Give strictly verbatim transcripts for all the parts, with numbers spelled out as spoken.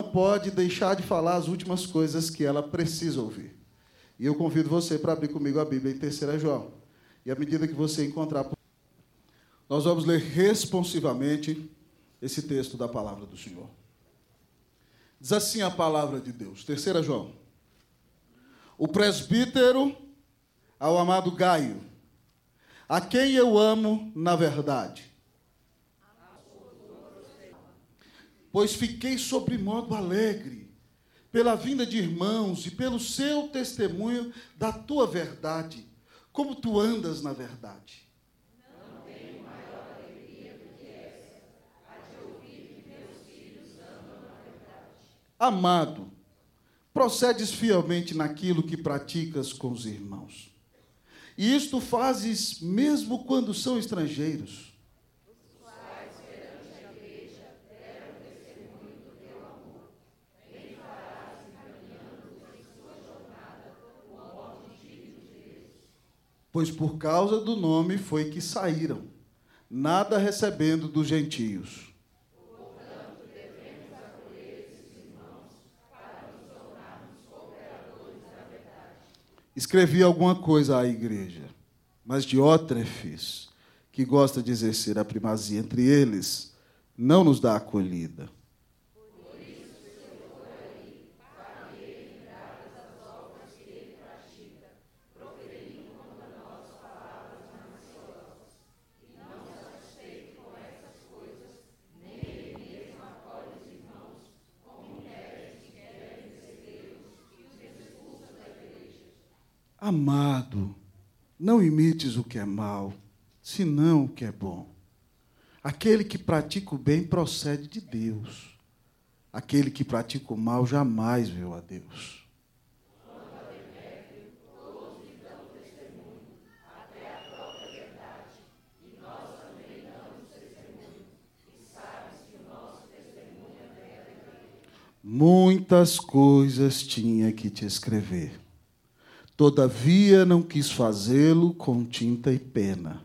não pode deixar de falar as últimas coisas que ela precisa ouvir. E eu convido você para abrir comigo a Bíblia em terceira João. E à medida que você encontrar, nós vamos ler responsivamente esse texto da palavra do Senhor. Diz assim a palavra de Deus, terceira João. O presbítero ao amado Gaio, a quem eu amo na verdade. Pois fiquei sobremodo alegre pela vinda de irmãos e pelo seu testemunho da tua verdade, como tu andas na verdade. Não tenho maior alegria do que essa, a de ouvir que meus filhos andam na verdade. Amado, procedes fielmente naquilo que praticas com os irmãos. E isto fazes mesmo quando são estrangeiros. Pois por causa do nome foi que saíram, nada recebendo dos gentios. Portanto, devemos acolher esses irmãos para nos tornarmos cooperadores da verdade. Escrevi alguma coisa à igreja, mas Diótrefes, que gosta de exercer a primazia entre eles, não nos dá acolhida. Por isso, se eu for aí, farei lembradas das obras que ele pratica, proferindo contra nós palavras maliciosas. E não satisfeito com essas coisas, nem ele mesmo acolhe os irmãos, como mulheres que querem recebê-los e os expulsa da igreja. Amado, não imites o que é mal, senão o que é bom. Aquele que pratica o bem procede de Deus. Aquele que pratica o mal jamais viu a Deus. Quanto a Demétrio, todos lhe dão testemunho, até a própria verdade, e nós também damos testemunho, e sabes que o nosso testemunho é verdadeiro. Muitas coisas tinha que te escrever. Todavia não quis fazê-lo com tinta e pena.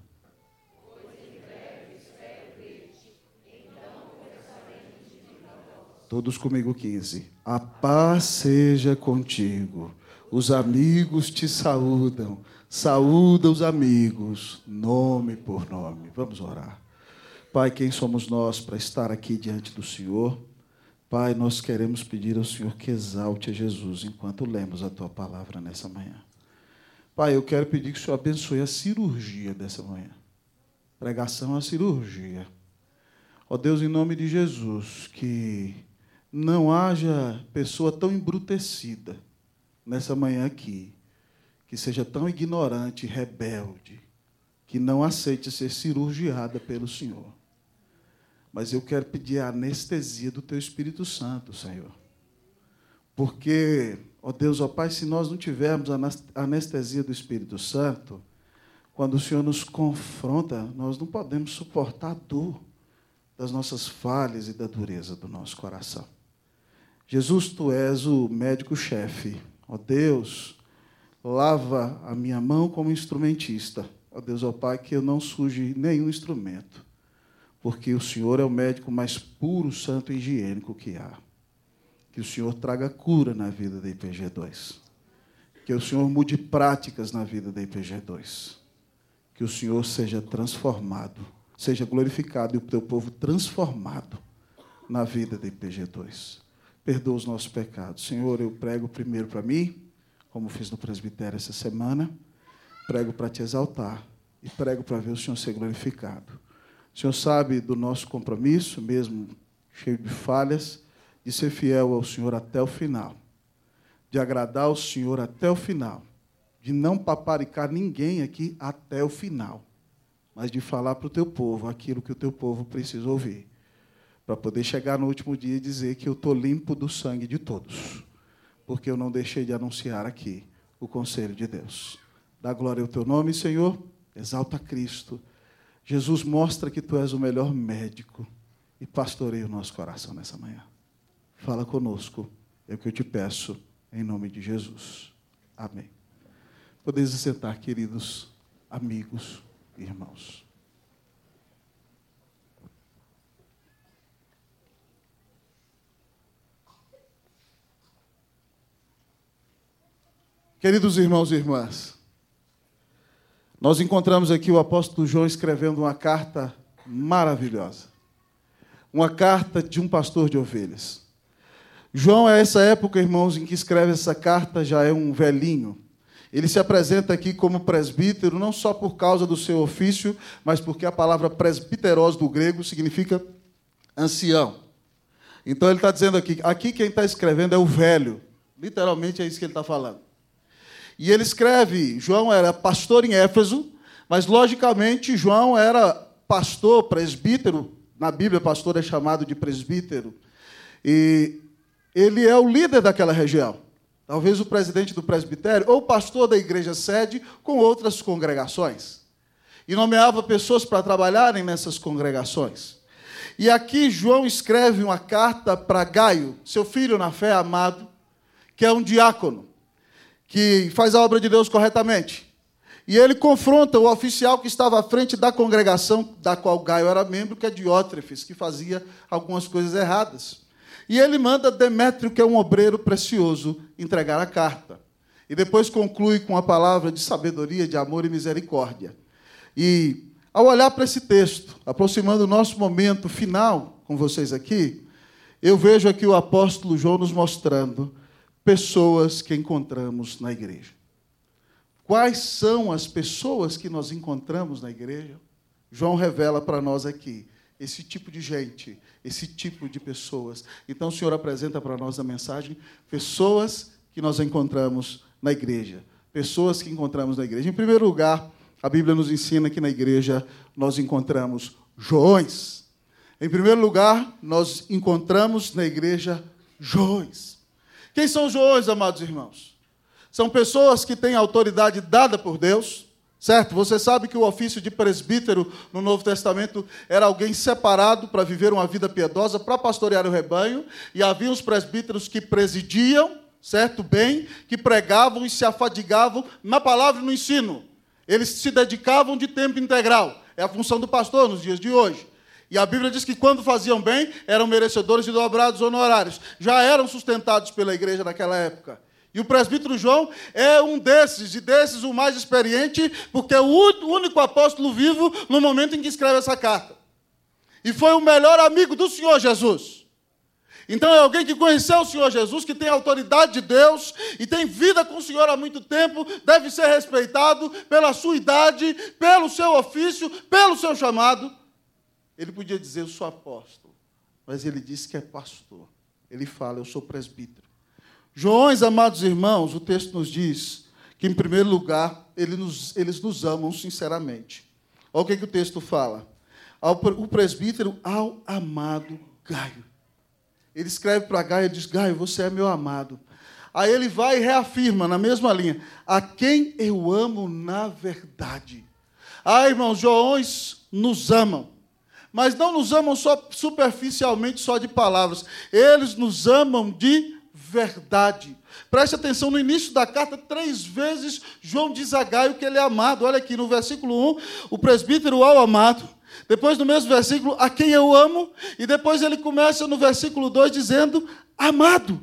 Todos comigo, quinze. A paz seja contigo. Os amigos te saúdam. Saúda os amigos, nome por nome. Vamos orar. Pai, quem somos nós para estar aqui diante do Senhor? Pai, nós queremos pedir ao Senhor que exalte a Jesus enquanto lemos a tua palavra nessa manhã. Pai, eu quero pedir que o Senhor abençoe a cirurgia dessa manhã. Pregação é a cirurgia. Ó Deus, em nome de Jesus, que não haja pessoa tão embrutecida nessa manhã aqui, que seja tão ignorante e rebelde, que não aceite ser cirurgiada pelo Senhor. Mas eu quero pedir a anestesia do Teu Espírito Santo, Senhor. Porque, ó Deus, ó Pai, se nós não tivermos a anestesia do Espírito Santo, quando o Senhor nos confronta, nós não podemos suportar a dor das nossas falhas e da dureza do nosso coração. Jesus, Tu és o médico-chefe. Ó Deus, lava a minha mão como instrumentista. Ó Deus, ó Pai, que eu não suje nenhum instrumento, porque o Senhor é o médico mais puro, santo e higiênico que há. Que o Senhor traga cura na vida da I P G dois. Que o Senhor mude práticas na vida da I P G dois. Que o Senhor seja transformado, seja glorificado e o Teu povo transformado na vida da I P G dois. Perdoa os nossos pecados. Senhor, eu prego primeiro para mim, como fiz no presbitério essa semana, prego para Te exaltar e prego para ver o Senhor ser glorificado. O Senhor sabe do nosso compromisso, mesmo cheio de falhas, de ser fiel ao Senhor até o final, de agradar ao Senhor até o final, de não paparicar ninguém aqui até o final, mas de falar para o Teu povo aquilo que o Teu povo precisa ouvir, para poder chegar no último dia e dizer que eu estou limpo do sangue de todos, porque eu não deixei de anunciar aqui o conselho de Deus. Dá glória ao Teu nome, Senhor, exalta Cristo. Jesus, mostra que Tu és o melhor médico e pastoreia o nosso coração nessa manhã. Fala conosco, é o que eu te peço, em nome de Jesus. Amém. Podeis sentar, queridos amigos e irmãos. Queridos irmãos e irmãs, nós encontramos aqui o apóstolo João escrevendo uma carta maravilhosa. Uma carta de um pastor de ovelhas. João, a essa época, irmãos, em que escreve essa carta, já é um velhinho. Ele se apresenta aqui como presbítero, não só por causa do seu ofício, mas porque a palavra presbiteros do grego significa ancião. Então ele está dizendo aqui, aqui quem está escrevendo é o velho. Literalmente é isso que ele está falando. E ele escreve, João era pastor em Éfeso, mas logicamente João era pastor, presbítero. Na Bíblia, pastor é chamado de presbítero. E ele é o líder daquela região. Talvez o presidente do presbitério, ou pastor da igreja sede, com outras congregações. E nomeava pessoas para trabalharem nessas congregações. E aqui João escreve uma carta para Gaio, seu filho na fé amado, que é um diácono, que faz a obra de Deus corretamente. E ele confronta o oficial que estava à frente da congregação, da qual Gaio era membro, que é Diótrefes, que fazia algumas coisas erradas. E ele manda Demétrio, que é um obreiro precioso, entregar a carta. E depois conclui com a palavra de sabedoria, de amor e misericórdia. E, ao olhar para esse texto, aproximando o nosso momento final com vocês aqui, eu vejo aqui o apóstolo João nos mostrando pessoas que encontramos na igreja. Quais são as pessoas que nós encontramos na igreja? João revela para nós aqui esse tipo de gente, esse tipo de pessoas. Então, o Senhor apresenta para nós a mensagem, pessoas que nós encontramos na igreja. Pessoas que encontramos na igreja. Em primeiro lugar, a Bíblia nos ensina que na igreja nós encontramos Joões. Em primeiro lugar, nós encontramos na igreja Joões. Quem são Joões, amados irmãos? São pessoas que têm autoridade dada por Deus, certo? Você sabe que o ofício de presbítero no Novo Testamento era alguém separado para viver uma vida piedosa, para pastorear o rebanho, e havia os presbíteros que presidiam, certo? Bem, que pregavam e se afadigavam na palavra e no ensino. Eles se dedicavam de tempo integral. É a função do pastor nos dias de hoje. E a Bíblia diz que quando faziam bem, eram merecedores de dobrados honorários. Já eram sustentados pela igreja naquela época. E o presbítero João é um desses, e desses o mais experiente, porque é o único apóstolo vivo no momento em que escreve essa carta. E foi o melhor amigo do Senhor Jesus. Então é alguém que conheceu o Senhor Jesus, que tem autoridade de Deus, e tem vida com o Senhor há muito tempo, deve ser respeitado pela sua idade, pelo seu ofício, pelo seu chamado. Ele podia dizer, eu sou apóstolo, mas ele disse que é pastor. Ele fala, eu sou presbítero. Joões, amados irmãos, o texto nos diz que, em primeiro lugar, eles nos, eles nos amam sinceramente. Olha o que, que o texto fala. Ao, o presbítero ao amado Gaio. Ele escreve para Gaio e diz, Gaio, você é meu amado. Aí ele vai e reafirma, na mesma linha, a quem eu amo na verdade. Ah, irmãos, Joões nos amam. Mas não nos amam só superficialmente, só de palavras. Eles nos amam de verdade. Preste atenção, no início da carta, três vezes, João diz a Gaio que ele é amado. Olha aqui, no versículo um, o presbítero ao amado. Depois, no mesmo versículo, a quem eu amo. E depois ele começa no versículo dois dizendo, amado.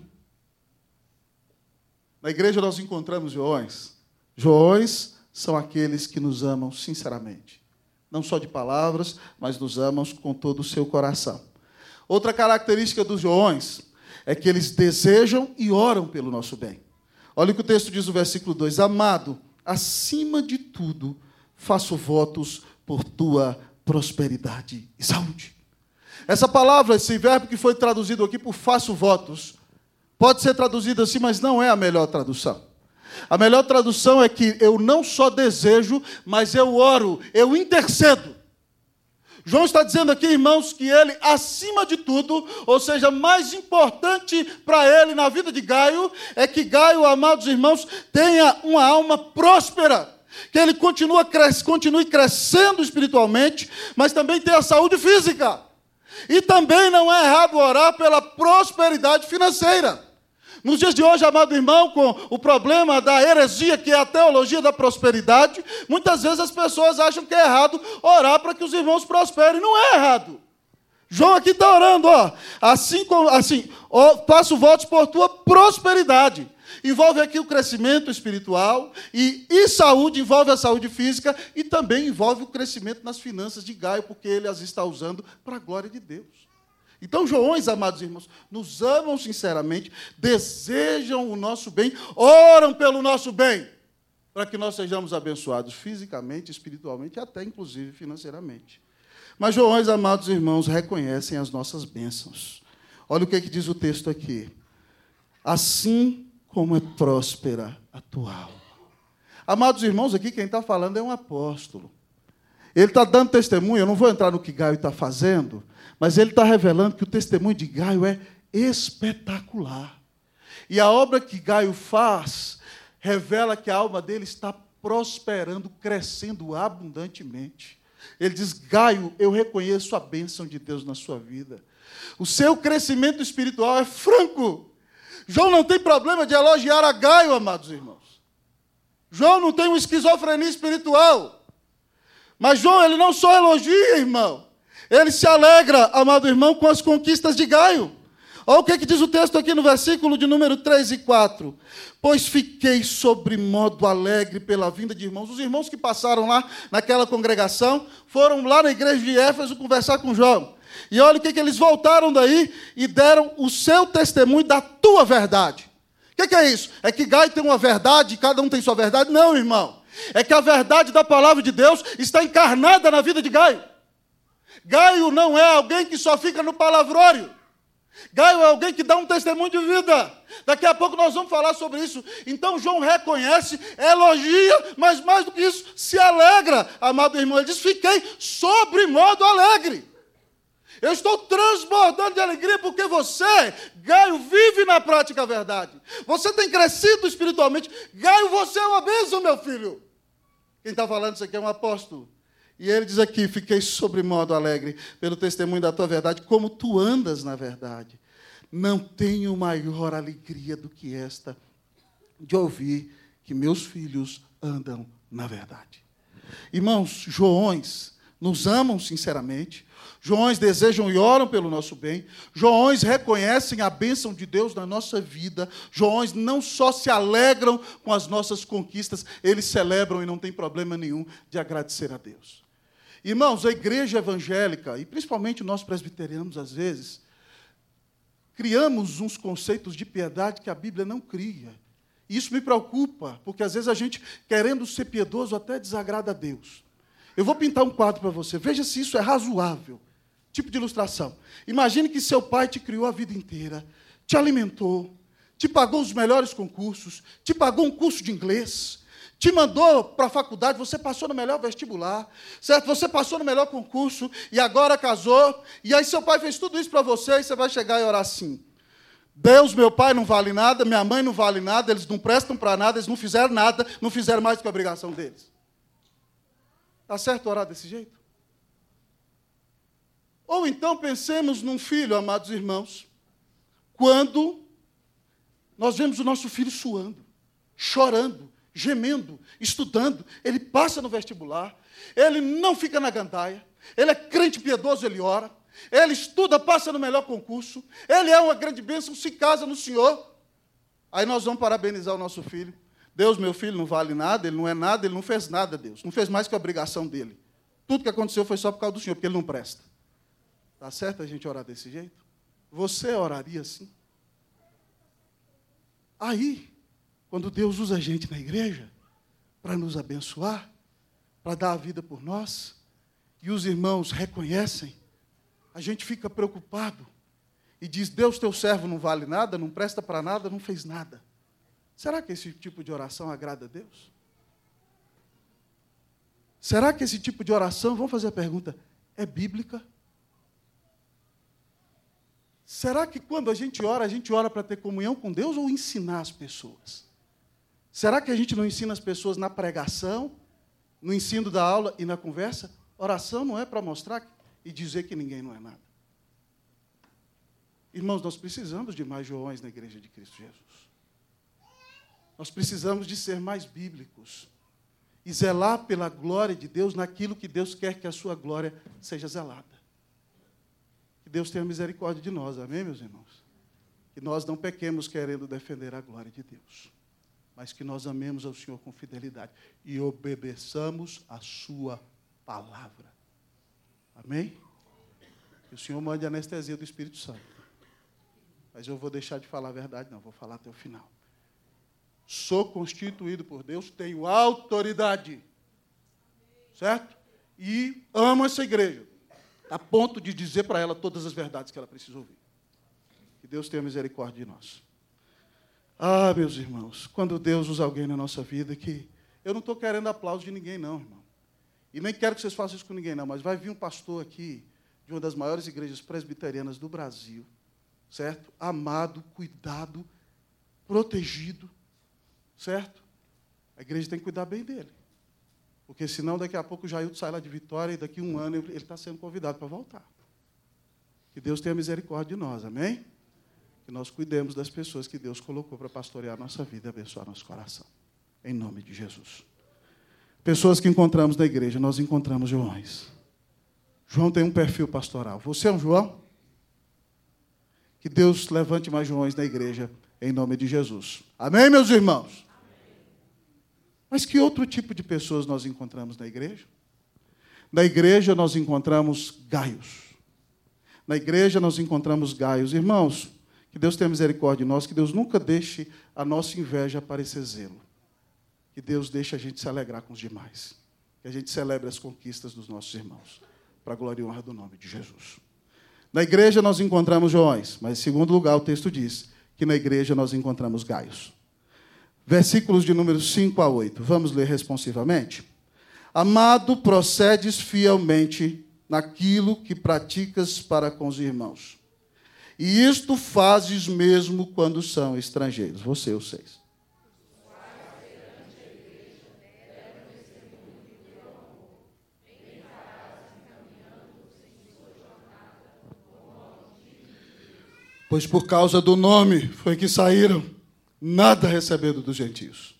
Na igreja nós encontramos Joões. Joões são aqueles que nos amam sinceramente. Não só de palavras, mas nos amam com todo o seu coração. Outra característica dos Joões é que eles desejam e oram pelo nosso bem. Olha o que o texto diz no versículo dois. Amado, acima de tudo, faço votos por tua prosperidade e saúde. Essa palavra, esse verbo que foi traduzido aqui por faço votos, pode ser traduzido assim, mas não é a melhor tradução. A melhor tradução é que eu não só desejo, mas eu oro, eu intercedo. João está dizendo aqui, irmãos, que ele, acima de tudo, ou seja, mais importante para ele na vida de Gaio, é que Gaio, amados irmãos, tenha uma alma próspera, que ele continue, cres- continue crescendo espiritualmente, mas também tenha saúde física. E também não é errado orar pela prosperidade financeira. Nos dias de hoje, amado irmão, com o problema da heresia, que é a teologia da prosperidade, muitas vezes as pessoas acham que é errado orar para que os irmãos prosperem. Não é errado. João aqui está orando, ó, assim, como, assim ó, faço votos por tua prosperidade. envolve aqui o crescimento espiritual, e, e saúde envolve a saúde física, e também envolve o crescimento nas finanças de Gaio, porque ele as está usando para a glória de Deus. Então, Joões, amados irmãos, nos amam sinceramente, desejam o nosso bem, oram pelo nosso bem, para que nós sejamos abençoados fisicamente, espiritualmente e até, inclusive, financeiramente. Mas Joões, amados irmãos, reconhecem as nossas bênçãos. Olha o que, é que diz o texto aqui. Assim como é próspera a tua alma. Amados irmãos, aqui quem está falando é um apóstolo. Ele está dando testemunho, eu não vou entrar no que Gaio está fazendo, mas ele está revelando que o testemunho de Gaio é espetacular. E a obra que Gaio faz revela que a alma dele está prosperando, crescendo abundantemente. Ele diz, Gaio, eu reconheço a bênção de Deus na sua vida. O seu crescimento espiritual é franco. João não tem problema de elogiar a Gaio, amados irmãos. João não tem uma esquizofrenia espiritual. Mas João, ele não só elogia, irmão. Ele se alegra, amado irmão, com as conquistas de Gaio. Olha o que, que diz o texto aqui no versículo de número três e quatro. Pois fiquei sobremodo alegre pela vinda de irmãos. Os irmãos que passaram lá naquela congregação foram lá na igreja de Éfeso conversar com João. E olha o que, que eles voltaram daí e deram o seu testemunho da tua verdade. O que, que é isso? É que Gaio tem uma verdade e cada um tem sua verdade? Não, irmão. É que a verdade da palavra de Deus está encarnada na vida de Gaio. Gaio não é alguém que só fica no palavrório. Gaio é alguém que dá um testemunho de vida. Daqui a pouco nós vamos falar sobre isso. Então João reconhece, elogia, mas mais do que isso, se alegra. Amado irmão, ele diz, fiquei sobremodo alegre. Eu estou transbordando de alegria porque você, Gaio, vive na prática a verdade. Você tem crescido espiritualmente. Gaio, você é uma bênção, meu filho. Quem está falando isso aqui é um apóstolo. E ele diz aqui, fiquei sobremodo alegre pelo testemunho da tua verdade, como tu andas na verdade. Não tenho maior alegria do que esta, de ouvir que meus filhos andam na verdade. Irmãos, Joões nos amam sinceramente, Joões desejam e oram pelo nosso bem, Joões reconhecem a bênção de Deus na nossa vida, Joões não só se alegram com as nossas conquistas, eles celebram e não tem problema nenhum de agradecer a Deus. Irmãos, a igreja evangélica, e principalmente nós presbiterianos, às vezes, criamos uns conceitos de piedade que a Bíblia não cria. E isso me preocupa, porque às vezes a gente, querendo ser piedoso, até desagrada a Deus. Eu vou pintar um quadro para você, veja se isso é razoável. Tipo de ilustração. Imagine que seu pai te criou a vida inteira, te alimentou, te pagou os melhores concursos, te pagou um curso de inglês, te mandou para a faculdade, você passou no melhor vestibular, certo? Você passou no melhor concurso e agora casou, e aí seu pai fez tudo isso para você, e você vai chegar e orar assim, Deus, meu pai não vale nada, minha mãe não vale nada, eles não prestam para nada, eles não fizeram nada, não fizeram mais do que a obrigação deles. Está certo orar desse jeito? Ou então pensemos num filho, amados irmãos, quando nós vemos o nosso filho suando, chorando, gemendo, estudando, ele passa no vestibular, ele não fica na gandaia, ele é crente piedoso, ele ora, ele estuda, passa no melhor concurso, ele é uma grande bênção, se casa no Senhor. Aí nós vamos parabenizar o nosso filho. Deus, meu filho, não vale nada, ele não é nada, ele não fez nada, Deus. Não fez mais que a obrigação dele. Tudo que aconteceu foi só por causa do Senhor, porque ele não presta. Está certo a gente orar desse jeito? Você oraria assim? Aí, quando Deus usa a gente na igreja para nos abençoar, para dar a vida por nós, e os irmãos reconhecem, a gente fica preocupado e diz, Deus, teu servo não vale nada, não presta para nada, não fez nada. Será que esse tipo de oração agrada a Deus? Será que esse tipo de oração, vamos fazer a pergunta, é bíblica? Será que quando a gente ora, a gente ora para ter comunhão com Deus ou ensinar as pessoas? Será que a gente não ensina as pessoas na pregação, no ensino da aula e na conversa? Oração não é para mostrar e dizer que ninguém não é nada. Irmãos, nós precisamos de mais Joões na igreja de Cristo Jesus. Nós precisamos de ser mais bíblicos e zelar pela glória de Deus naquilo que Deus quer que a sua glória seja zelada. Que Deus tenha misericórdia de nós, amém, meus irmãos? que nós não pequemos querendo defender a glória de Deus, mas que nós amemos ao Senhor com fidelidade e obedeçamos a sua palavra. Amém? Que o Senhor mande a anestesia do Espírito Santo. Mas eu vou deixar de falar a verdade, não, vou falar até o final. Sou constituído por Deus, tenho autoridade. Certo? E amo essa igreja, a ponto de dizer para ela todas as verdades que ela precisa ouvir. Que Deus tenha misericórdia de nós. Ah, meus irmãos, quando Deus usa alguém na nossa vida, que eu não estou querendo aplauso de ninguém, não, irmão. E nem quero que vocês façam isso com ninguém, não, mas vai vir um pastor aqui, de uma das maiores igrejas presbiterianas do Brasil, certo? Amado, cuidado, protegido, certo? A igreja tem que cuidar bem dele. Porque senão, daqui a pouco, o Jailton sai lá de Vitória e daqui a um ano ele está sendo convidado para voltar. Que Deus tenha misericórdia de nós, amém? Que nós cuidemos das pessoas que Deus colocou para pastorear a nossa vida e abençoar nosso coração. Em nome de Jesus. Pessoas que encontramos na igreja, nós encontramos Joões. João tem um perfil pastoral. Você é um João? Que Deus levante mais Joões na igreja, em nome de Jesus. Amém, meus irmãos? Mas que outro tipo de pessoas nós encontramos na igreja? Na igreja nós encontramos Gaios. Na igreja nós encontramos Gaios. Irmãos, que Deus tenha misericórdia de nós, que Deus nunca deixe a nossa inveja parecer zelo. Que Deus deixe a gente se alegrar com os demais. Que a gente celebre as conquistas dos nossos irmãos. Para a glória e honra do nome de Jesus. Na igreja nós encontramos Joões, mas em segundo lugar o texto diz que na igreja nós encontramos Gaios. Versículos de números cinco a oito. Vamos ler responsivamente? Amado, procedes fielmente naquilo que praticas para com os irmãos. E isto fazes mesmo quando são estrangeiros. Você, os seis. Pois por causa do nome foi que saíram, nada recebendo dos gentios.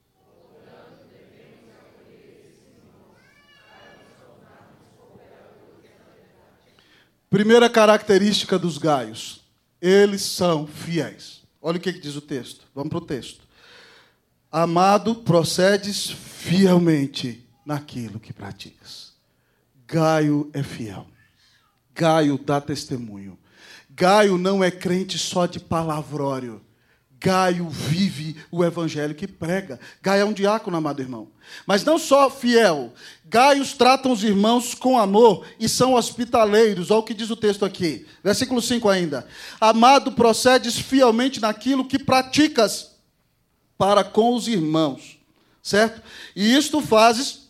Primeira característica dos Gaios, eles são fiéis. Olha o que diz o texto. Vamos para o texto. Amado, procedes fielmente naquilo que praticas. Gaio é fiel. Gaio dá testemunho. Gaio não é crente só de palavrório. Gaio vive o evangelho que prega. Gaio é um diácono, amado irmão. Mas não só fiel. Gaios tratam os irmãos com amor e são hospitaleiros. Olha o que diz o texto aqui. Versículo cinco ainda. Amado, procedes fielmente naquilo que praticas para com os irmãos. Certo? E isto fazes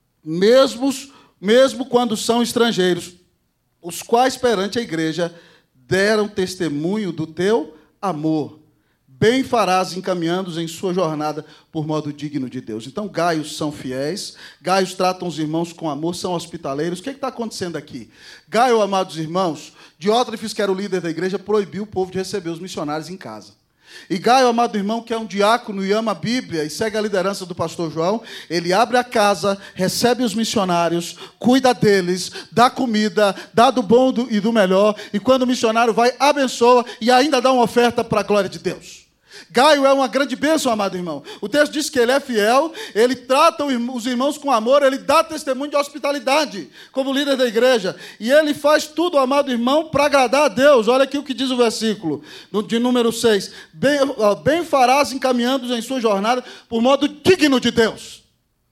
mesmo, mesmo quando são estrangeiros, os quais perante a igreja deram testemunho do teu amor. Bem farás encaminhando-os em sua jornada por modo digno de Deus. Então, Gaios são fiéis, Gaios tratam os irmãos com amor, são hospitaleiros. O que está acontecendo aqui? Gaio, amados irmãos, Diótrefes, que era o líder da igreja, proibiu o povo de receber os missionários em casa. E Gaio, amado irmão, que é um diácono e ama a Bíblia e segue a liderança do pastor João, ele abre a casa, recebe os missionários, cuida deles, dá comida, dá do bom e do melhor, e quando o missionário vai, abençoa e ainda dá uma oferta para a glória de Deus. Gaio é uma grande bênção, amado irmão. O texto diz que ele é fiel, ele trata os irmãos com amor, ele dá testemunho de hospitalidade, como líder da igreja. E ele faz tudo, amado irmão, para agradar a Deus. Olha aqui o que diz o versículo, de número seis. Bem, bem farás encaminhando-os em sua jornada por modo digno de Deus.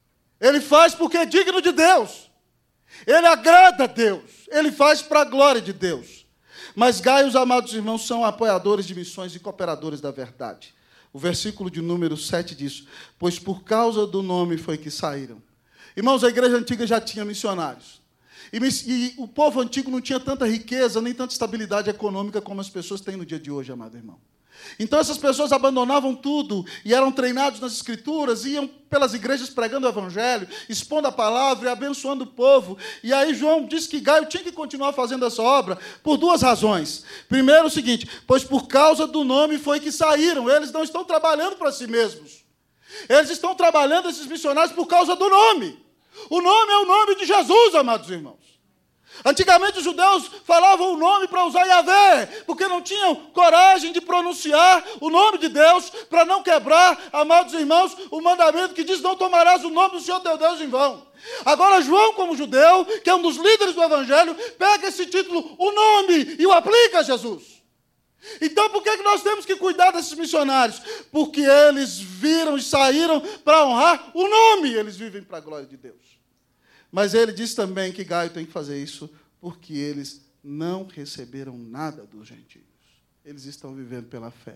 Ele faz porque é digno de Deus. Ele agrada a Deus. Ele faz para a glória de Deus. Mas Gaios, amados irmãos, são apoiadores de missões e cooperadores da verdade. O versículo de número sete diz, pois por causa do nome foi que saíram. Irmãos, a igreja antiga já tinha missionários. E, e o povo antigo não tinha tanta riqueza, nem tanta estabilidade econômica como as pessoas têm no dia de hoje, amado irmão. Então essas pessoas abandonavam tudo e eram treinados nas escrituras, iam pelas igrejas pregando o evangelho, expondo a palavra e abençoando o povo. E aí João diz que Gaio tinha que continuar fazendo essa obra por duas razões. Primeiro o seguinte, pois por causa do nome foi que saíram. Eles não estão trabalhando para si mesmos. Eles estão trabalhando, esses missionários, por causa do nome. O nome é o nome de Jesus, amados irmãos. Antigamente os judeus falavam o nome para usar Yahvé, porque não tinham coragem de pronunciar o nome de Deus, para não quebrar, amados irmãos, o mandamento que diz: não tomarás o nome do Senhor teu Deus em vão. Agora João, como judeu, que é um dos líderes do Evangelho, pega esse título, o nome, e o aplica a Jesus. Então por que que nós temos que cuidar desses missionários? Porque eles viram e saíram para honrar o nome, eles vivem para a glória de Deus. Mas ele diz também que Gaio tem que fazer isso porque eles não receberam nada dos gentios. Eles estão vivendo pela fé.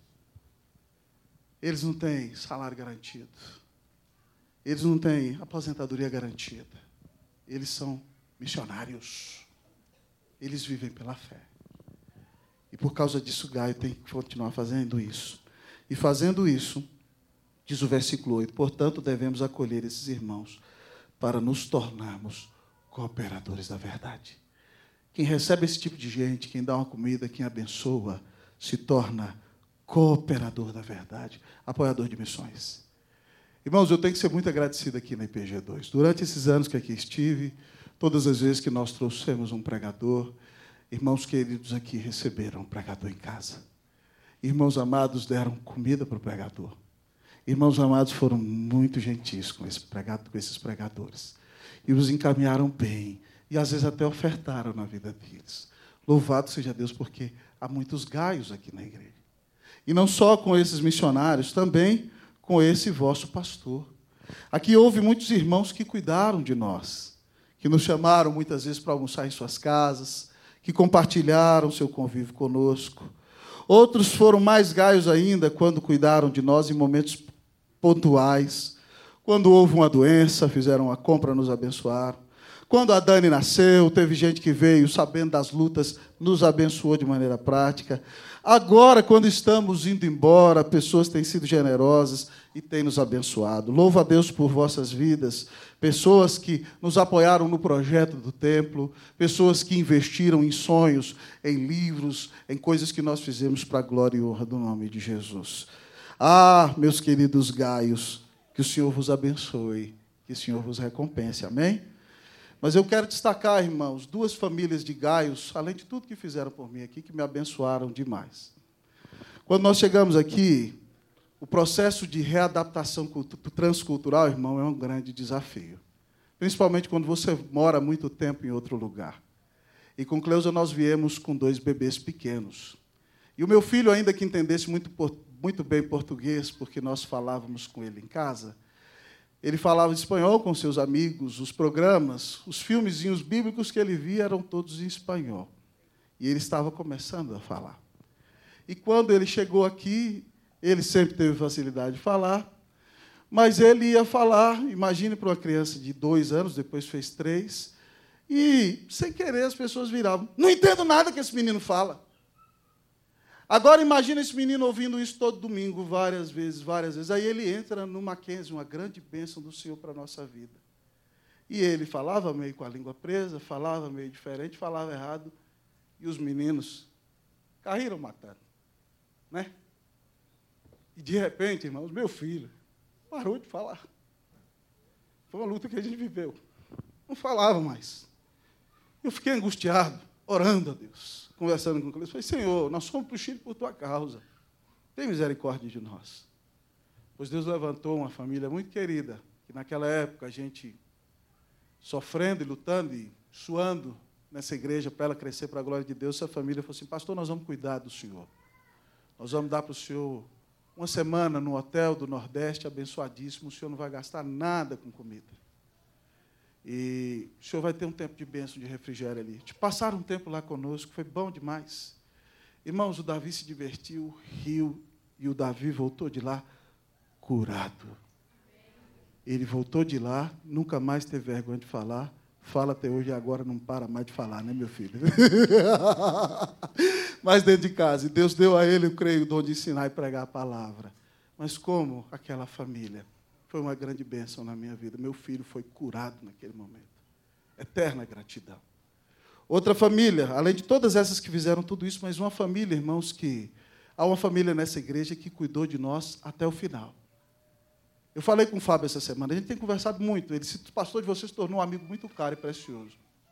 Eles não têm salário garantido. Eles não têm aposentadoria garantida. Eles são missionários. Eles vivem pela fé. E por causa disso, Gaio tem que continuar fazendo isso. E fazendo isso, diz o versículo oito, portanto, devemos acolher esses irmãos para nos tornarmos cooperadores da verdade. Quem recebe esse tipo de gente, quem dá uma comida, quem abençoa, se torna cooperador da verdade, apoiador de missões. Irmãos, eu tenho que ser muito agradecido aqui na I P G dois. Durante esses anos que aqui estive, todas as vezes que nós trouxemos um pregador, irmãos queridos aqui receberam um pregador em casa. Irmãos amados deram comida para o pregador. Irmãos amados foram muito gentis com, esse pregado, com esses pregadores. E os encaminharam bem. E às vezes até ofertaram na vida deles. Louvado seja Deus, porque há muitos Gaios aqui na igreja. E não só com esses missionários, também com esse vosso pastor. Aqui houve muitos irmãos que cuidaram de nós, que nos chamaram muitas vezes para almoçar em suas casas, que compartilharam seu convívio conosco. Outros foram mais Gaios ainda quando cuidaram de nós em momentos pontuais. Quando houve uma doença, fizeram uma compra, nos abençoaram. Quando a Dani nasceu, teve gente que veio, sabendo das lutas, nos abençoou de maneira prática. Agora, quando estamos indo embora, pessoas têm sido generosas e têm nos abençoado. Louvo a Deus por vossas vidas, pessoas que nos apoiaram no projeto do templo, pessoas que investiram em sonhos, em livros, em coisas que nós fizemos para a glória e honra do nome de Jesus. Ah, meus queridos Gaios, que o Senhor vos abençoe, que o Senhor vos recompense, amém? Mas eu quero destacar, irmãos, duas famílias de Gaios, além de tudo que fizeram por mim aqui, que me abençoaram demais. Quando nós chegamos aqui, o processo de readaptação transcultural, irmão, é um grande desafio. Principalmente quando você mora muito tempo em outro lugar. E com Cleusa nós viemos com dois bebês pequenos. E o meu filho, ainda que entendesse muito, muito bem português, porque nós falávamos com ele em casa, ele falava espanhol com seus amigos, os programas, os filmezinhos bíblicos que ele via eram todos em espanhol. E ele estava começando a falar. E quando ele chegou aqui, ele sempre teve facilidade de falar, mas ele ia falar, imagine para uma criança de dois anos, depois fez três, e, sem querer, as pessoas viravam. Não entendo nada que esse menino fala. Agora, imagina esse menino ouvindo isso todo domingo, várias vezes, várias vezes. Aí ele entra no Mackenzie, uma grande bênção do Senhor para a nossa vida. E ele falava meio com a língua presa, falava meio diferente, falava errado, e os meninos caíram matando. Né? E, de repente, irmãos, meu filho parou de falar. Foi uma luta que a gente viveu. Não falava mais. Eu fiquei angustiado, orando a Deus, conversando com ele. Falei, Senhor, nós fomos para o Chile por tua causa. Tem misericórdia de nós. Pois Deus levantou uma família muito querida, que naquela época a gente, sofrendo e lutando e suando nessa igreja para ela crescer para a glória de Deus, essa família falou assim, pastor, nós vamos cuidar do Senhor. Nós vamos dar para o Senhor uma semana no hotel do Nordeste, abençoadíssimo, o Senhor não vai gastar nada com comida. E o Senhor vai ter um tempo de bênção, de refrigério ali. Te passaram um tempo lá conosco, foi bom demais. Irmãos, o Davi se divertiu, riu, e o Davi voltou de lá curado. Ele voltou de lá, nunca mais teve vergonha de falar, fala até hoje e agora não para mais de falar, né, meu filho? Mas dentro de casa, e Deus deu a ele, eu creio, o dom de ensinar e pregar a palavra. Mas como aquela família foi uma grande bênção na minha vida. Meu filho foi curado naquele momento. Eterna gratidão. Outra família, além de todas essas que fizeram tudo isso, mas uma família, irmãos, que... Há uma família nessa igreja que cuidou de nós até o final. Eu falei com o Fábio essa semana, a gente tem conversado muito. Ele disse, pastor, de você se tornou um amigo muito caro e precioso.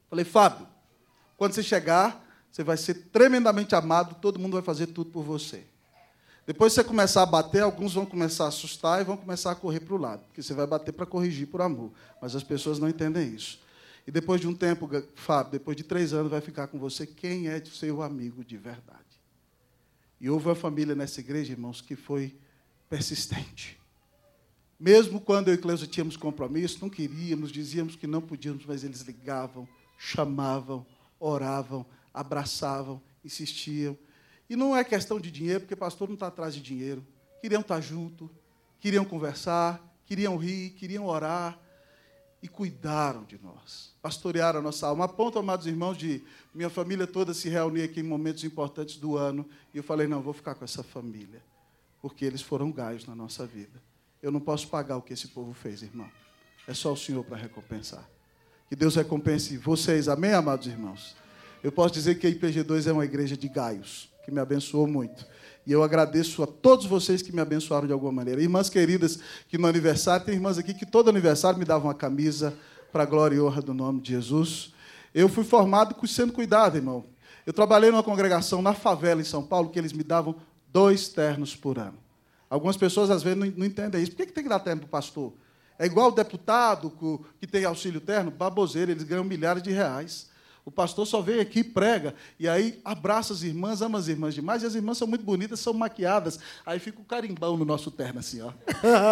Falei, Fábio, quando você chegar, você vai ser tremendamente amado, todo mundo vai fazer tudo por você. Depois que você começar a bater, alguns vão começar a assustar e vão começar a correr para o lado, porque você vai bater para corrigir por amor. Mas as pessoas não entendem isso. E depois de um tempo, Fábio, depois de três anos, vai ficar com você quem é seu amigo de verdade. E houve uma família nessa igreja, irmãos, que foi persistente. Mesmo quando eu e Cleusa tínhamos compromisso, não queríamos, dizíamos que não podíamos, mas eles ligavam, chamavam, oravam, abraçavam, insistiam. E não é questão de dinheiro, porque o pastor não está atrás de dinheiro. Queriam estar junto, queriam conversar, queriam rir, queriam orar e cuidaram de nós. Pastorearam a nossa alma. A ponto, amados irmãos, de minha família toda se reunir aqui em momentos importantes do ano. E eu falei, não, vou ficar com essa família, porque eles foram gaios na nossa vida. Eu não posso pagar o que esse povo fez, irmão. É só o Senhor para recompensar. Que Deus recompense vocês. Amém, amados irmãos? Eu posso dizer que a I P G dois é uma igreja de gaios, que me abençoou muito. E eu agradeço a todos vocês que me abençoaram de alguma maneira. Irmãs queridas, que no aniversário, tem irmãs aqui que todo aniversário me davam uma camisa para a glória e honra do nome de Jesus. Eu fui formado sendo cuidado, irmão. Eu trabalhei numa congregação na favela em São Paulo, que eles me davam dois ternos por ano. Algumas pessoas, às vezes, não, não entendem isso. Por que, que tem que dar terno para o pastor? É igual o deputado que tem auxílio terno, baboseiro, eles ganham milhares de reais. O pastor só vem aqui, prega, e aí abraça as irmãs, ama as irmãs demais, e as irmãs são muito bonitas, são maquiadas. Aí fica o carimbão no nosso terno, assim, ó.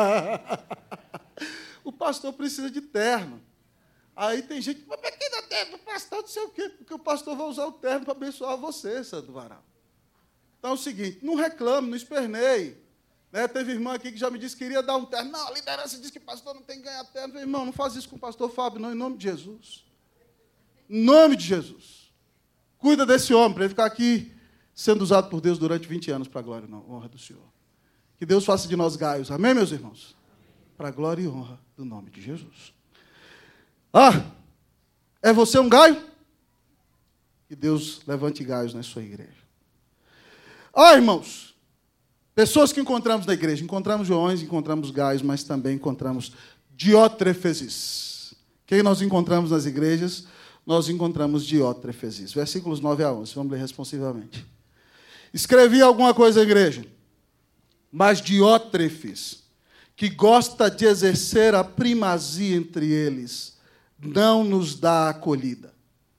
O pastor precisa de terno. Aí tem gente, mas para que dá terno para o pastor? Não sei o quê, porque o pastor vai usar o terno para abençoar você, Santo Varal. Então é o seguinte, não reclame, não esperneie. Né? Teve irmã aqui que já me disse que queria dar um terno. Não, a liderança diz que o pastor não tem que ganhar terno. Falei, irmão, não faz isso com o pastor Fábio, não, em nome de Jesus. Em nome de Jesus. Cuida desse homem, para ele ficar aqui sendo usado por Deus durante vinte anos para a glória e honra do Senhor. Que Deus faça de nós gaios. Amém, meus irmãos? Para a glória e honra do nome de Jesus. Ah, é você um gaio? Que Deus levante gaios na sua igreja. Ah, irmãos, pessoas que encontramos na igreja. Encontramos Joões, encontramos gaios, mas também encontramos Diótrefeses. Quem nós encontramos nas igrejas? Nós encontramos Diótrefeses. Versículos nove a onze. Vamos ler responsivamente. Escrevi alguma coisa à igreja, mas Diótrefes, que gosta de exercer a primazia entre eles, não nos dá acolhida.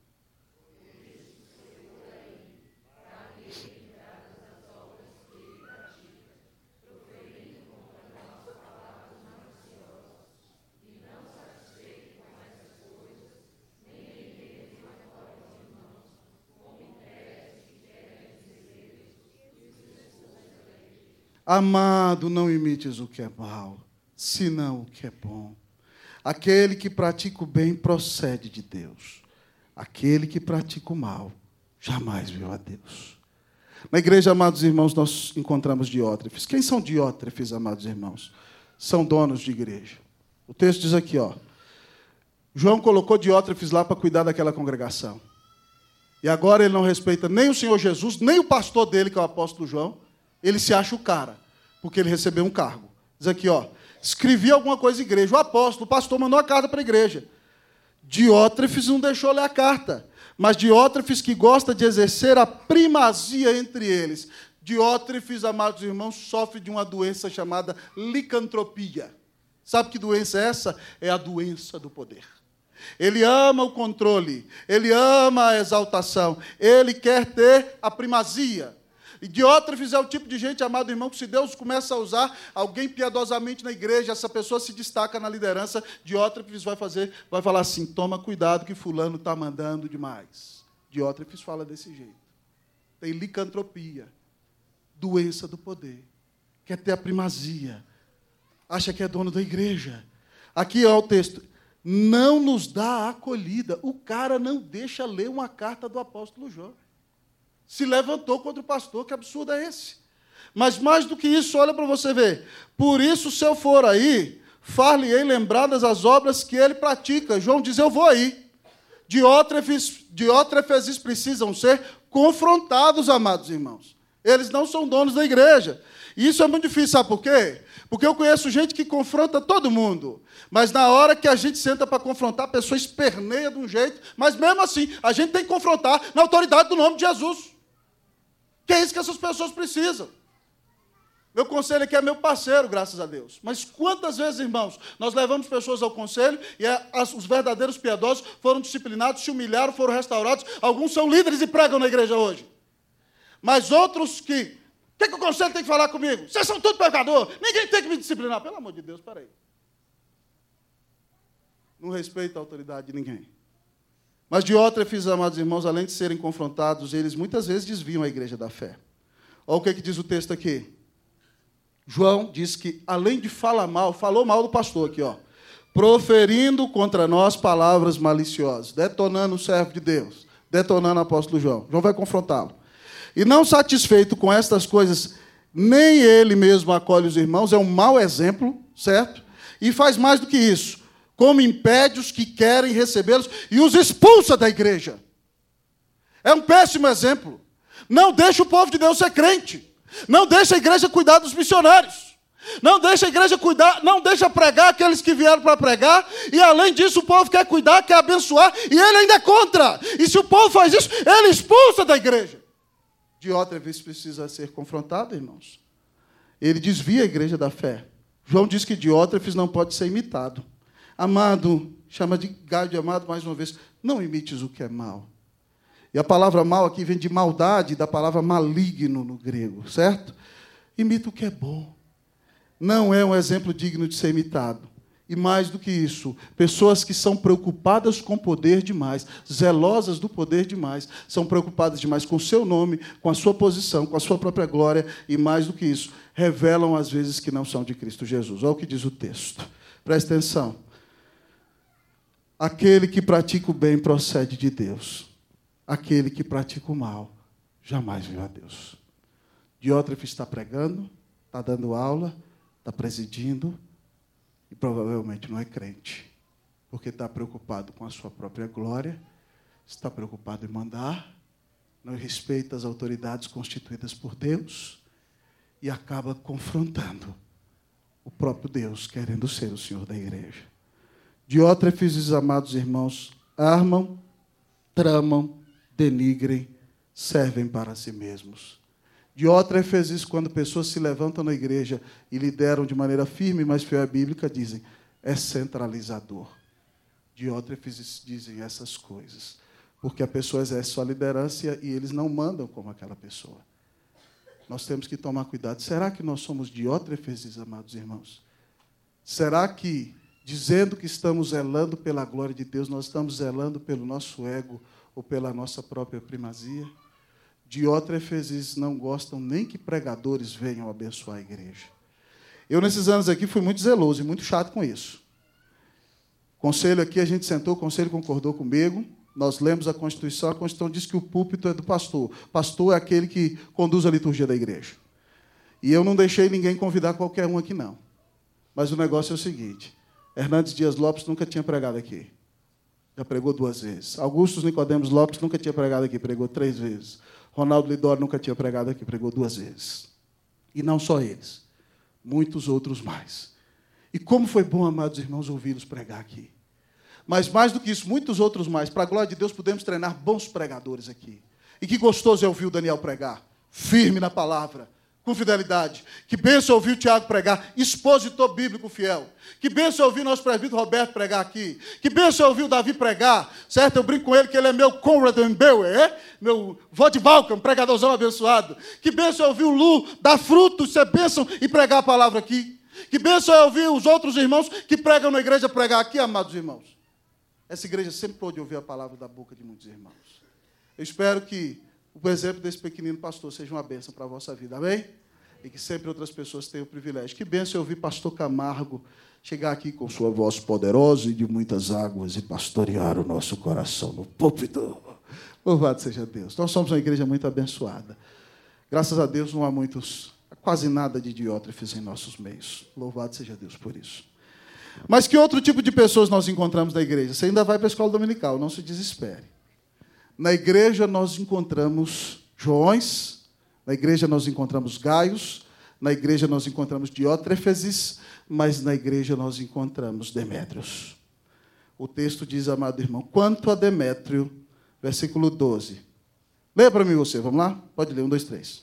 Amado, não imites o que é mal, senão o que é bom. Aquele que pratica o bem procede de Deus. Aquele que pratica o mal jamais viu a Deus. Na igreja, amados irmãos, nós encontramos Diótrefes. Quem são Diótrefes, amados irmãos? São donos de igreja. O texto diz aqui, ó. João colocou Diótrefes lá para cuidar daquela congregação. E agora ele não respeita nem o Senhor Jesus, nem o pastor dele, que é o apóstolo João. Ele se acha o cara, porque ele recebeu um cargo. Diz aqui, ó, escrevi alguma coisa à igreja. O apóstolo, o pastor mandou a carta para a igreja. Diótrefes não deixou ler a carta, mas Diótrefes que gosta de exercer a primazia entre eles. Diótrefes, amados irmãos, sofre de uma doença chamada licantropia. Sabe que doença é essa? É a doença do poder. Ele ama o controle, ele ama a exaltação, ele quer ter a primazia. E Diótrefes é o tipo de gente, amado irmão, que se Deus começa a usar alguém piedosamente na igreja, essa pessoa se destaca na liderança, Diótrefes vai fazer, vai falar assim, toma cuidado que fulano está mandando demais. Diótrefes fala desse jeito. Tem licantropia, doença do poder, quer ter a primazia, acha que é dono da igreja. Aqui é o texto, não nos dá acolhida. O cara não deixa ler uma carta do apóstolo João. Se levantou contra o pastor, que absurdo é esse? Mas mais do que isso, olha para você ver. Por isso, se eu for aí, far-lhe-ei lembradas as obras que ele pratica. João diz, eu vou aí. Diótrefes, Diótrefes precisam ser confrontados, amados irmãos. Eles não são donos da igreja. E isso é muito difícil, sabe por quê? Porque eu conheço gente que confronta todo mundo, mas na hora que a gente senta para confrontar, a pessoa esperneia de um jeito, mas mesmo assim, a gente tem que confrontar na autoridade do nome de Jesus. Que é isso que essas pessoas precisam. Meu conselho aqui é meu parceiro, graças a Deus. Mas quantas vezes, irmãos, nós levamos pessoas ao conselho e as, os verdadeiros piedosos foram disciplinados, se humilharam, foram restaurados. Alguns são líderes e pregam na igreja hoje. Mas outros que... O que, que o conselho tem que falar comigo? Vocês são tudo pecador. Ninguém tem que me disciplinar. Pelo amor de Deus, peraí. Não respeito a autoridade de ninguém. Mas Diótrefes, amados irmãos, além de serem confrontados, eles muitas vezes desviam a igreja da fé. Olha o que, que diz o texto aqui. João diz que, além de falar mal, falou mal do pastor aqui, ó, proferindo contra nós palavras maliciosas, detonando o servo de Deus, detonando o apóstolo João. João vai confrontá-lo. E não satisfeito com estas coisas, nem ele mesmo acolhe os irmãos, é um mau exemplo, certo? E faz mais do que isso, como impede os que querem recebê-los e os expulsa da igreja. É um péssimo exemplo. Não deixa o povo de Deus ser crente. Não deixa a igreja cuidar dos missionários. Não deixa a igreja cuidar, não deixa pregar aqueles que vieram para pregar. E além disso, o povo quer cuidar, quer abençoar, e ele ainda é contra. E se o povo faz isso, ele expulsa da igreja. Diótrefes precisa ser confrontado, irmãos. Ele desvia a igreja da fé. João diz que Diótrefes não pode ser imitado. Amado, chama de Gaio de amado mais uma vez, não imites o que é mal. E a palavra mal aqui vem de maldade, da palavra maligno no grego, certo? Imita o que é bom. Não é um exemplo digno de ser imitado. E mais do que isso, pessoas que são preocupadas com o poder demais, zelosas do poder demais, são preocupadas demais com o seu nome, com a sua posição, com a sua própria glória, e mais do que isso, revelam às vezes que não são de Cristo Jesus. Olha o que diz o texto. Presta atenção. Aquele que pratica o bem procede de Deus. Aquele que pratica o mal jamais viu a Deus. Diótrefes está pregando, está dando aula, está presidindo e provavelmente não é crente, porque está preocupado com a sua própria glória, está preocupado em mandar, não respeita as autoridades constituídas por Deus e acaba confrontando o próprio Deus, querendo ser o Senhor da igreja. Diótrefes e os amados irmãos armam, tramam, denigrem, servem para si mesmos. Diótrefes fez isso quando pessoas se levantam na igreja e lideram de maneira firme, mas fiel à Bíblia, dizem, é centralizador. Diótrefes dizem essas coisas, porque a pessoa exerce sua liderança e eles não mandam como aquela pessoa. Nós temos que tomar cuidado. Será que nós somos Diótrefes, amados irmãos? Será que, dizendo que estamos zelando pela glória de Deus, nós estamos zelando pelo nosso ego ou pela nossa própria primazia? Diótrefes não gostam nem que pregadores venham abençoar a igreja. Eu, nesses anos aqui, fui muito zeloso e muito chato com isso. Conselho aqui, a gente sentou, o conselho concordou comigo, nós lemos a Constituição, a Constituição diz que o púlpito é do pastor. Pastor é aquele que conduz a liturgia da igreja. E eu não deixei ninguém convidar qualquer um aqui, não. Mas o negócio é o seguinte, Hernandes Dias Lopes nunca tinha pregado aqui. Já pregou duas vezes. Augusto Nicodemos Lopes nunca tinha pregado aqui, pregou três vezes. Ronaldo Lidório nunca tinha pregado aqui, pregou duas vezes. E não só eles, muitos outros mais. E como foi bom, amados irmãos, ouvi-los pregar aqui. Mas mais do que isso, muitos outros mais. Para a glória de Deus, podemos treinar bons pregadores aqui. E que gostoso é ouvir o Daniel pregar, firme na palavra, com fidelidade. Que bênção ouvir o Tiago pregar, expositor bíblico fiel. Que bênção ouvir nosso presbítero Roberto pregar aqui. Que bênção ouvir o Davi pregar, certo? Eu brinco com ele que ele é meu Conrad Mbeuer, é? Meu Vod Balkan, pregadorzão abençoado. Que bênção ouvir o Lu dar frutos, ser bênção e pregar a palavra aqui. Que bênção é ouvir os outros irmãos que pregam na igreja pregar aqui, amados irmãos. Essa igreja sempre pôde ouvir a palavra da boca de muitos irmãos. Eu espero que o exemplo desse pequenino pastor seja uma bênção para a vossa vida, amém? E que sempre outras pessoas tenham o privilégio. Que bênção eu ouvir pastor Camargo chegar aqui com sua voz poderosa e de muitas águas e pastorear o nosso coração no púlpito. Louvado seja Deus. Nós somos uma igreja muito abençoada. Graças a Deus não há muitos, quase nada de Diótrefes em nossos meios. Louvado seja Deus por isso. Mas que outro tipo de pessoas nós encontramos na igreja? Você ainda vai para a escola dominical, não se desespere. Na igreja nós encontramos Joões, na igreja nós encontramos Gaios, Na igreja nós encontramos Diótrefes, mas na igreja nós encontramos Demétrios. O texto diz, amado irmão, quanto a Demétrio, versículo doze. Leia para mim você, vamos lá? Pode ler, um, dois, três.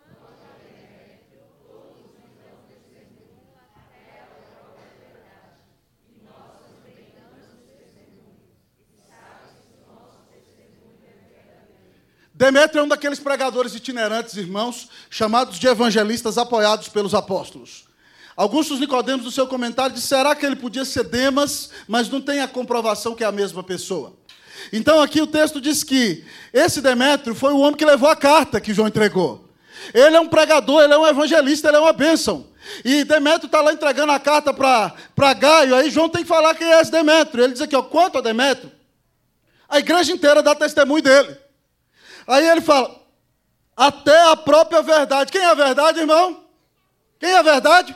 Demétrio é um daqueles pregadores itinerantes, irmãos, chamados de evangelistas apoiados pelos apóstolos. Alguns dos Nicodemos, no seu comentário, disseram, será que ele podia ser Demas, mas não tem a comprovação que é a mesma pessoa. Então, aqui o texto diz que esse Demétrio foi o homem que levou a carta que João entregou. Ele é um pregador, ele é um evangelista, ele é uma bênção. E Demétrio está lá entregando a carta para Gaio, aí João tem que falar quem é esse Demétrio. Ele diz aqui, ó, quanto a Demétrio, a igreja inteira dá testemunho dele. Aí ele fala, até a própria verdade. Quem é a verdade, irmão? Quem é a verdade?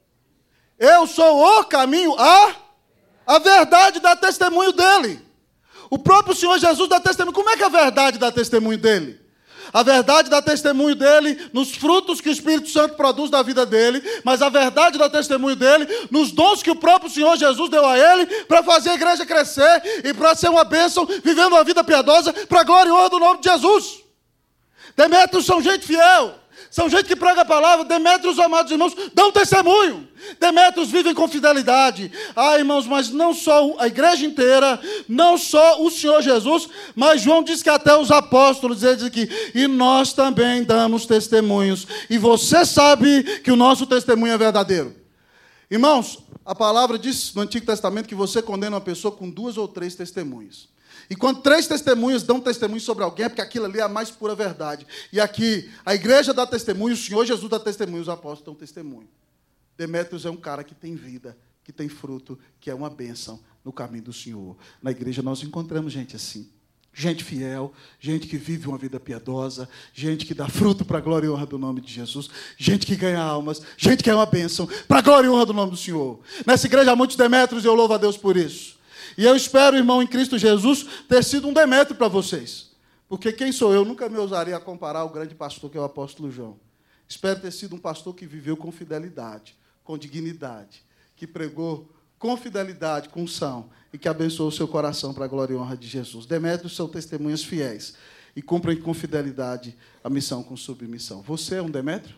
Eu sou o caminho, a, a verdade dá testemunho dele. O próprio Senhor Jesus dá testemunho. Como é que a verdade dá testemunho dele? A verdade dá testemunho dele nos frutos que o Espírito Santo produz na vida dele, mas a verdade dá testemunho dele nos dons que o próprio Senhor Jesus deu a ele para fazer a igreja crescer e para ser uma bênção, vivendo uma vida piedosa para a glória e honra do nome de Jesus. Demétrios são gente fiel, são gente que prega a palavra. Demétrios, amados irmãos, dão testemunho. Demétrios vivem com fidelidade. Ah, irmãos, mas não só a igreja inteira, não só o Senhor Jesus, mas João diz que até os apóstolos, ele diz aqui, e nós também damos testemunhos. E você sabe que o nosso testemunho é verdadeiro. Irmãos, a palavra diz no Antigo Testamento que você condena uma pessoa com duas ou três testemunhas. E quando três testemunhas dão testemunho sobre alguém, é porque aquilo ali é a mais pura verdade. E aqui, a igreja dá testemunho, o Senhor Jesus dá testemunho, os apóstolos dão testemunho. Demétrios é um cara que tem vida, que tem fruto, que é uma bênção no caminho do Senhor. Na igreja nós encontramos gente assim. Gente fiel, gente que vive uma vida piedosa, gente que dá fruto para a glória e honra do nome de Jesus, gente que ganha almas, gente que é uma bênção para a glória e honra do nome do Senhor. Nessa igreja há muitos Demétrios e eu louvo a Deus por isso. E eu espero, irmão, em Cristo Jesus, ter sido um Demétrio para vocês. Porque quem sou eu? Nunca me ousaria a comparar ao grande pastor que é o apóstolo João. Espero ter sido um pastor que viveu com fidelidade, com dignidade, que pregou com fidelidade, com unção, e que abençoou o seu coração para a glória e honra de Jesus. Demétrios são testemunhas fiéis e cumprem com fidelidade a missão com submissão. Você é um Demétrio?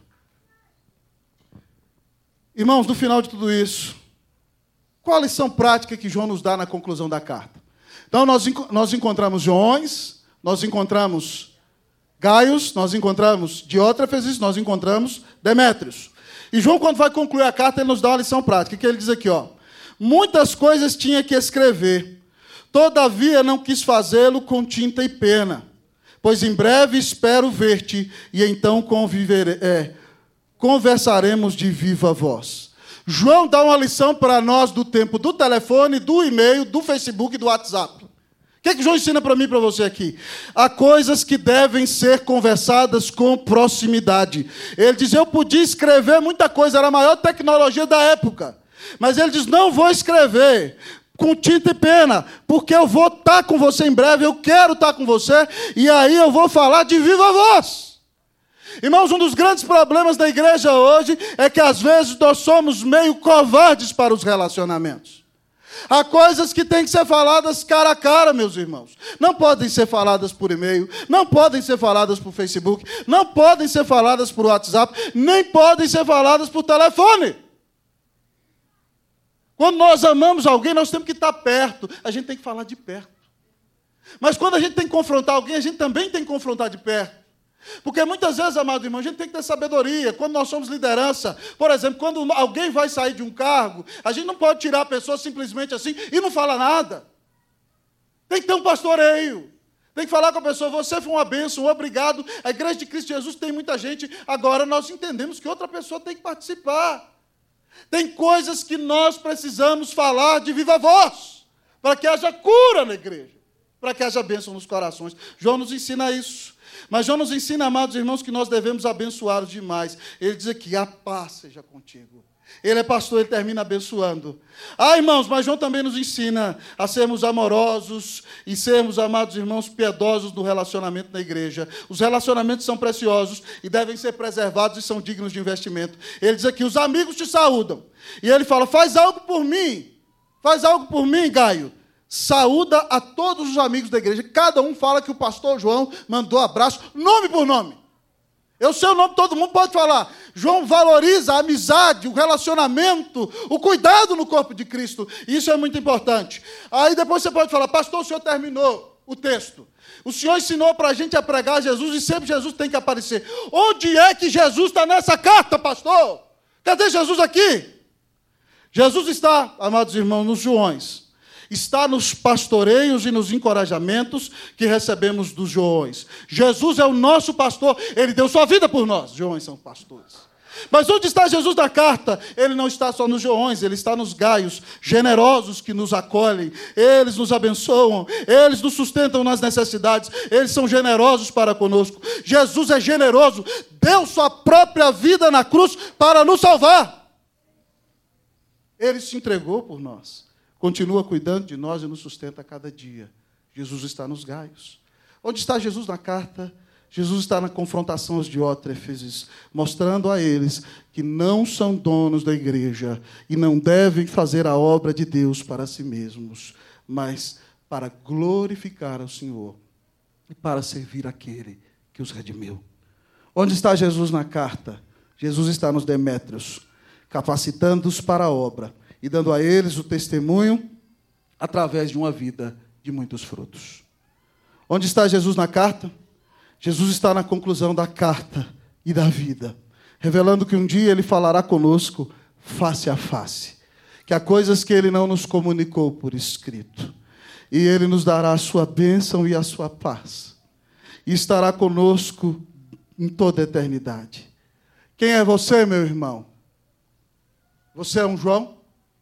Irmãos, no final de tudo isso, qual a lição prática que João nos dá na conclusão da carta? Então, nós, nós encontramos Joões, nós encontramos Gaios, nós encontramos Diótrefes, nós encontramos Demétrios. E João, quando vai concluir a carta, ele nos dá uma lição prática, que ele diz aqui, ó, muitas coisas tinha que escrever, todavia não quis fazê-lo com tinta e pena, pois em breve espero ver-te, e então convivere, é, conversaremos de viva voz. João dá uma lição para nós do tempo do telefone, do e-mail, do Facebook e do WhatsApp. O que é que João ensina para mim e para você aqui? Há coisas que devem ser conversadas com proximidade. Ele diz, eu podia escrever muita coisa, era a maior tecnologia da época. Mas ele diz, não vou escrever com tinta e pena, porque eu vou estar com você em breve, eu quero estar com você, e aí eu vou falar de viva voz. Irmãos, um dos grandes problemas da igreja hoje é que às vezes nós somos meio covardes para os relacionamentos. Há coisas que têm que ser faladas cara a cara, meus irmãos. Não podem ser faladas por e-mail, não podem ser faladas por Facebook, não podem ser faladas por WhatsApp, nem podem ser faladas por telefone. Quando nós amamos alguém, nós temos que estar perto. A gente tem que falar de perto. Mas quando a gente tem que confrontar alguém, a gente também tem que confrontar de perto. Porque muitas vezes, amado irmão, a gente tem que ter sabedoria. Quando nós somos liderança, por exemplo, quando alguém vai sair de um cargo, a gente não pode tirar a pessoa simplesmente assim e não fala nada. Tem que ter um pastoreio. Tem que falar com a pessoa, você foi uma bênção, obrigado. A igreja de Cristo Jesus tem muita gente. Agora nós entendemos que outra pessoa tem que participar. Tem coisas que nós precisamos falar de viva voz, para que haja cura na igreja, para que haja bênção nos corações. João nos ensina isso. Mas João nos ensina, amados irmãos, que nós devemos abençoar os demais. Ele diz aqui, a paz seja contigo. Ele é pastor, ele termina abençoando. Ah, irmãos, mas João também nos ensina a sermos amorosos e sermos, amados irmãos, piedosos no relacionamento na igreja. Os relacionamentos são preciosos e devem ser preservados e são dignos de investimento. Ele diz aqui, os amigos te saúdam. E ele fala, faz algo por mim. Faz algo por mim, Gaio. Saúda a todos os amigos da igreja. Cada um fala que o pastor João mandou abraço, nome por nome. Eu sei o nome, todo mundo pode falar. João valoriza a amizade, o relacionamento, o cuidado no corpo de Cristo. Isso é muito importante. Aí depois você pode falar, pastor, o senhor terminou o texto. O senhor ensinou para a gente a pregar Jesus e sempre Jesus tem que aparecer. Onde é que Jesus está nessa carta, pastor? Cadê Jesus aqui? Jesus está, amados irmãos, nos Joões. Está nos pastoreios e nos encorajamentos que recebemos dos Joões. Jesus é o nosso pastor, ele deu sua vida por nós. Joões são pastores. Mas onde está Jesus na carta? Ele não está só nos Joões, ele está nos Gaios, generosos que nos acolhem, eles nos abençoam, eles nos sustentam nas necessidades, eles são generosos para conosco. Jesus é generoso, deu sua própria vida na cruz para nos salvar. Ele se entregou por nós. Continua cuidando de nós e nos sustenta a cada dia. Jesus está nos Gaios. Onde está Jesus na carta? Jesus está na confrontação aos diótrefes, mostrando a eles que não são donos da igreja e não devem fazer a obra de Deus para si mesmos, mas para glorificar ao Senhor e para servir aquele que os redimiu. Onde está Jesus na carta? Jesus está nos Demétrios, capacitando-os para a obra e dando a eles o testemunho através de uma vida de muitos frutos. Onde está Jesus na carta? Jesus está na conclusão da carta e da vida, revelando que um dia ele falará conosco face a face, que há coisas que ele não nos comunicou por escrito, e ele nos dará a sua bênção e a sua paz, e estará conosco em toda a eternidade. Quem é você, meu irmão? Você é um João?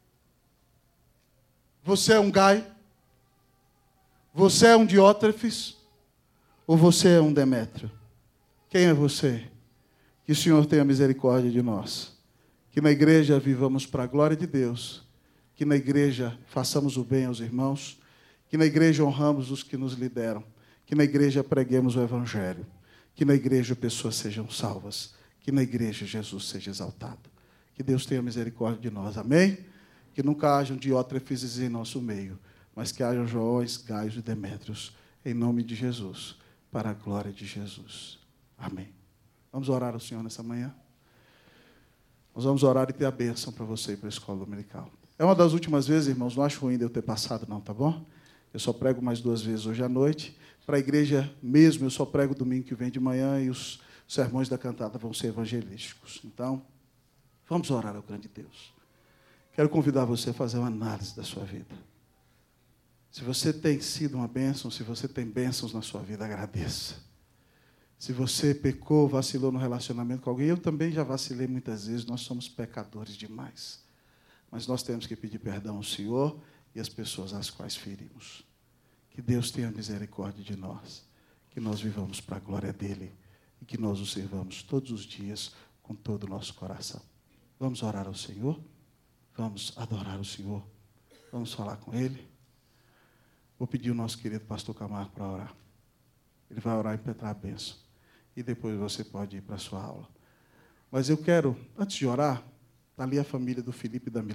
Você é um Gaio? Você é um Diótrefes? Ou você é um Demétrio? Quem é você? Que o Senhor tenha misericórdia de nós. Que na igreja vivamos para a glória de Deus. Que na igreja façamos o bem aos irmãos. Que na igreja honramos os que nos lideram. Que na igreja preguemos o Evangelho. Que na igreja pessoas sejam salvas. Que na igreja Jesus seja exaltado. Que Deus tenha misericórdia de nós. Amém? Que nunca hajam Diótrefes em nosso meio, mas que hajam Joões, Gaios e Demétrios, em nome de Jesus, para a glória de Jesus. Amém. Vamos orar ao Senhor nessa manhã? Nós vamos orar e ter a bênção para você e para a escola dominical. É uma das últimas vezes, irmãos, não acho ruim de eu ter passado não, tá bom? Eu só prego mais duas vezes hoje à noite. Para a igreja mesmo, eu só prego domingo que vem de manhã e os sermões da cantada vão ser evangelísticos. Então, vamos orar ao grande Deus. Quero convidar você a fazer uma análise da sua vida. Se você tem sido uma bênção, se você tem bênçãos na sua vida, agradeça. Se você pecou, vacilou no relacionamento com alguém, eu também já vacilei muitas vezes, nós somos pecadores demais. Mas nós temos que pedir perdão ao Senhor e às pessoas às quais ferimos. Que Deus tenha misericórdia de nós, que nós vivamos para a glória dEle e que nós o servamos todos os dias com todo o nosso coração. Vamos orar ao Senhor? Vamos adorar o Senhor. Vamos falar com Ele. Vou pedir o nosso querido pastor Camargo para orar. Ele vai orar e impetrar a bênção. E depois você pode ir para a sua aula. Mas eu quero, antes de orar, está ali a família do Felipe e da Milena.